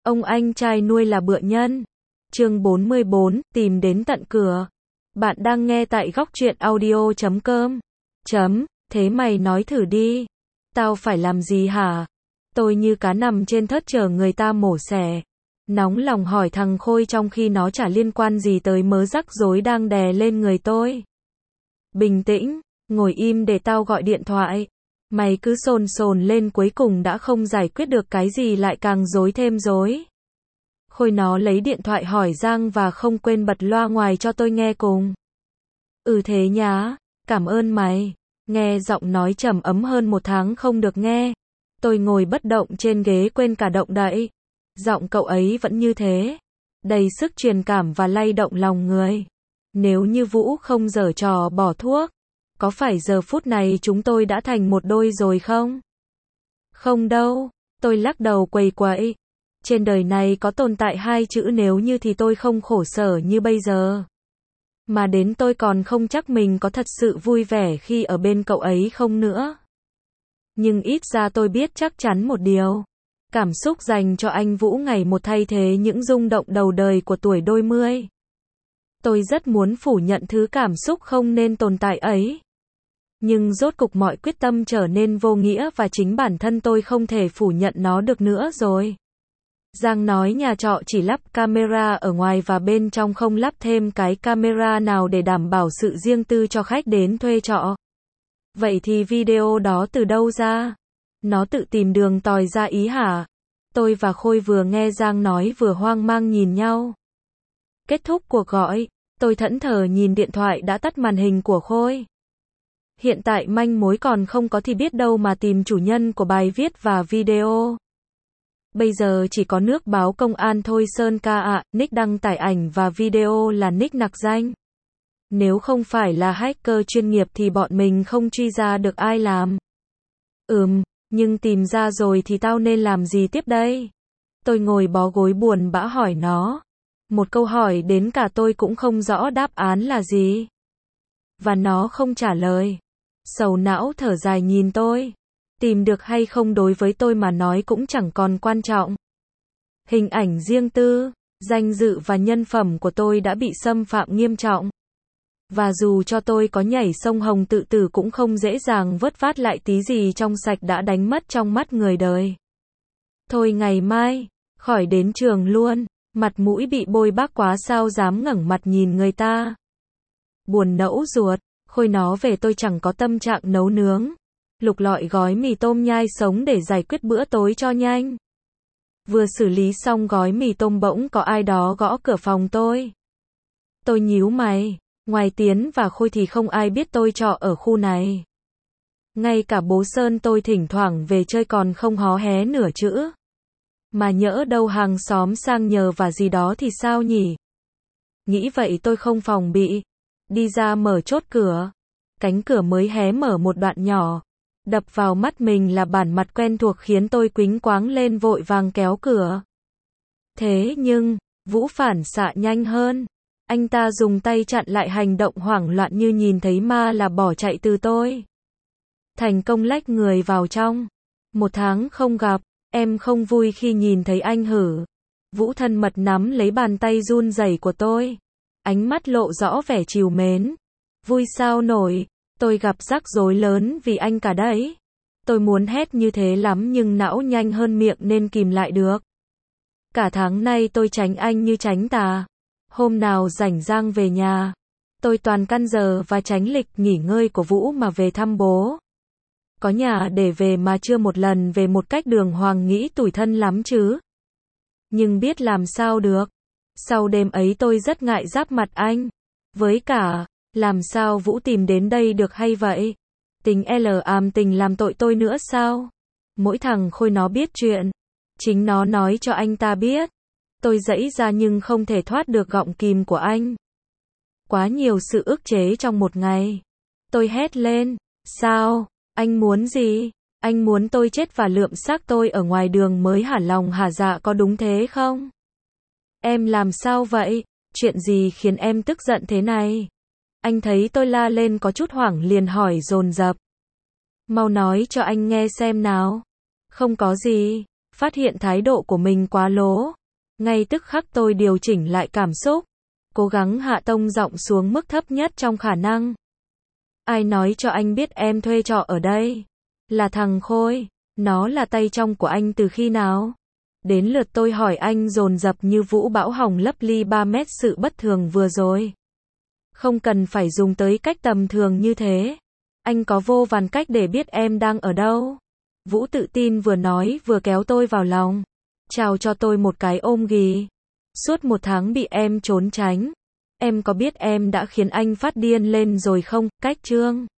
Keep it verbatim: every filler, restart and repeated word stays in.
Ông anh trai nuôi là bựa nhân. Chương bốn mươi bốn, tìm đến tận cửa. Bạn đang nghe tại góc truyện audio chấm com. Chấm, thế mày nói thử đi. Tao phải làm gì hả? Tôi như cá nằm trên thớt chờ người ta mổ xẻ. Nóng lòng hỏi thằng Khôi trong khi nó chả liên quan gì tới mớ rắc rối đang đè lên người tôi. Bình tĩnh, ngồi im để tao gọi điện thoại. Mày cứ sồn sồn lên cuối cùng đã không giải quyết được cái gì lại càng rối thêm rối. Khôi nó lấy điện thoại hỏi Giang và không quên bật loa ngoài cho tôi nghe cùng. Ừ thế nhá, cảm ơn mày. Nghe giọng nói trầm ấm hơn một tháng không được nghe. Tôi ngồi bất động trên ghế quên cả động đậy. Giọng cậu ấy vẫn như thế. Đầy sức truyền cảm và lay động lòng người. Nếu như Vũ không giở trò bỏ thuốc, có phải giờ phút này chúng tôi đã thành một đôi rồi không? Không đâu, tôi lắc đầu quầy quậy. Trên đời này có tồn tại hai chữ nếu như thì tôi không khổ sở như bây giờ. Mà đến tôi còn không chắc mình có thật sự vui vẻ khi ở bên cậu ấy không nữa. Nhưng ít ra tôi biết chắc chắn một điều. Cảm xúc dành cho anh Vũ ngày một thay thế những rung động đầu đời của tuổi đôi mươi. Tôi rất muốn phủ nhận thứ cảm xúc không nên tồn tại ấy. Nhưng rốt cục mọi quyết tâm trở nên vô nghĩa và chính bản thân tôi không thể phủ nhận nó được nữa rồi. Giang nói nhà trọ chỉ lắp camera ở ngoài và bên trong không lắp thêm cái camera nào để đảm bảo sự riêng tư cho khách đến thuê trọ. Vậy thì video đó từ đâu ra? Nó tự tìm đường tòi ra ý hả? Tôi và Khôi vừa nghe Giang nói vừa hoang mang nhìn nhau. Kết thúc cuộc gọi, tôi thẫn thờ nhìn điện thoại đã tắt màn hình của Khôi. Hiện tại manh mối còn không có thì biết đâu mà tìm chủ nhân của bài viết và video. Bây giờ chỉ có nước báo công an thôi Sơn ca ạ, nick đăng tải ảnh và video là nick nặc danh. Nếu không phải là hacker chuyên nghiệp thì bọn mình không truy ra được ai làm. Ừm, nhưng tìm ra rồi thì tao nên làm gì tiếp đây? Tôi ngồi bó gối buồn bã hỏi nó. Một câu hỏi đến cả tôi cũng không rõ đáp án là gì. Và nó không trả lời. Sầu não thở dài nhìn tôi. Tìm được hay không đối với tôi mà nói cũng chẳng còn quan trọng. Hình ảnh riêng tư, danh dự và nhân phẩm của tôi đã bị xâm phạm nghiêm trọng. Và dù cho tôi có nhảy sông Hồng tự tử cũng không dễ dàng vớt vát lại tí gì trong sạch đã đánh mất trong mắt người đời. Thôi ngày mai, khỏi đến trường luôn, mặt mũi bị bôi bác quá sao dám ngẩng mặt nhìn người ta. Buồn nẫu ruột, Khôi nó về tôi chẳng có tâm trạng nấu nướng. Lục lọi gói mì tôm nhai sống để giải quyết bữa tối cho nhanh. Vừa xử lý xong gói mì tôm bỗng có ai đó gõ cửa phòng tôi. Tôi nhíu mày, ngoài Tiến và Khôi thì không ai biết tôi trọ ở khu này. Ngay cả bố Sơn tôi thỉnh thoảng về chơi còn không hó hé nửa chữ. Mà nhỡ đâu hàng xóm sang nhờ và gì đó thì sao nhỉ? Nghĩ vậy tôi không phòng bị. Đi ra mở chốt cửa. Cánh cửa mới hé mở một đoạn nhỏ. Đập vào mắt mình là bản mặt quen thuộc khiến tôi quính quáng lên vội vàng kéo cửa. Thế nhưng, Vũ phản xạ nhanh hơn. Anh ta dùng tay chặn lại hành động hoảng loạn như nhìn thấy ma là bỏ chạy từ tôi. Thành công lách người vào trong. Một tháng không gặp, em không vui khi nhìn thấy anh hử. Vũ thân mật nắm lấy bàn tay run rẩy của tôi. Ánh mắt lộ rõ vẻ trìu mến. Vui sao nổi, tôi gặp rắc rối lớn vì anh cả đấy. Tôi muốn hét như thế lắm nhưng não nhanh hơn miệng nên kìm lại được. Cả tháng nay tôi tránh anh như tránh tà. Hôm nào rảnh Giang về nhà, tôi toàn căn giờ và tránh lịch nghỉ ngơi của Vũ mà về thăm bố. Có nhà để về mà chưa một lần về một cách đường hoàng nghĩ tủi thân lắm chứ. Nhưng biết làm sao được. Sau đêm ấy tôi rất ngại giáp mặt anh. Với cả, làm sao Vũ tìm đến đây được hay vậy? Tình L àm tình làm tội tôi nữa sao? Mỗi thằng Khôi nó biết chuyện. Chính nó nói cho anh ta biết. Tôi giãy ra nhưng không thể thoát được gọng kìm của anh. Quá nhiều sự ức chế trong một ngày. Tôi hét lên. Sao? Anh muốn gì? Anh muốn tôi chết và lượm xác tôi ở ngoài đường mới hả lòng hả dạ có đúng thế không? Em làm sao vậy? Chuyện gì khiến em tức giận thế này? Anh thấy tôi la lên có chút hoảng liền hỏi dồn dập. Mau nói cho anh nghe xem nào. Không có gì. Phát hiện thái độ của mình quá lố. Ngay tức khắc tôi điều chỉnh lại cảm xúc, cố gắng hạ tông giọng xuống mức thấp nhất trong khả năng. Ai nói cho anh biết em thuê trọ ở đây? Là thằng Khôi. Nó là tay trong của anh từ khi nào? Đến lượt tôi hỏi anh dồn dập như vũ bão hồng lấp ly ba mét sự bất thường vừa rồi. Không cần phải dùng tới cách tầm thường như thế. Anh có vô vàn cách để biết em đang ở đâu. Vũ tự tin vừa nói vừa kéo tôi vào lòng. Chào cho tôi một cái ôm ghì. Suốt một tháng bị em trốn tránh. Em có biết em đã khiến anh phát điên lên rồi không? Cách Trương.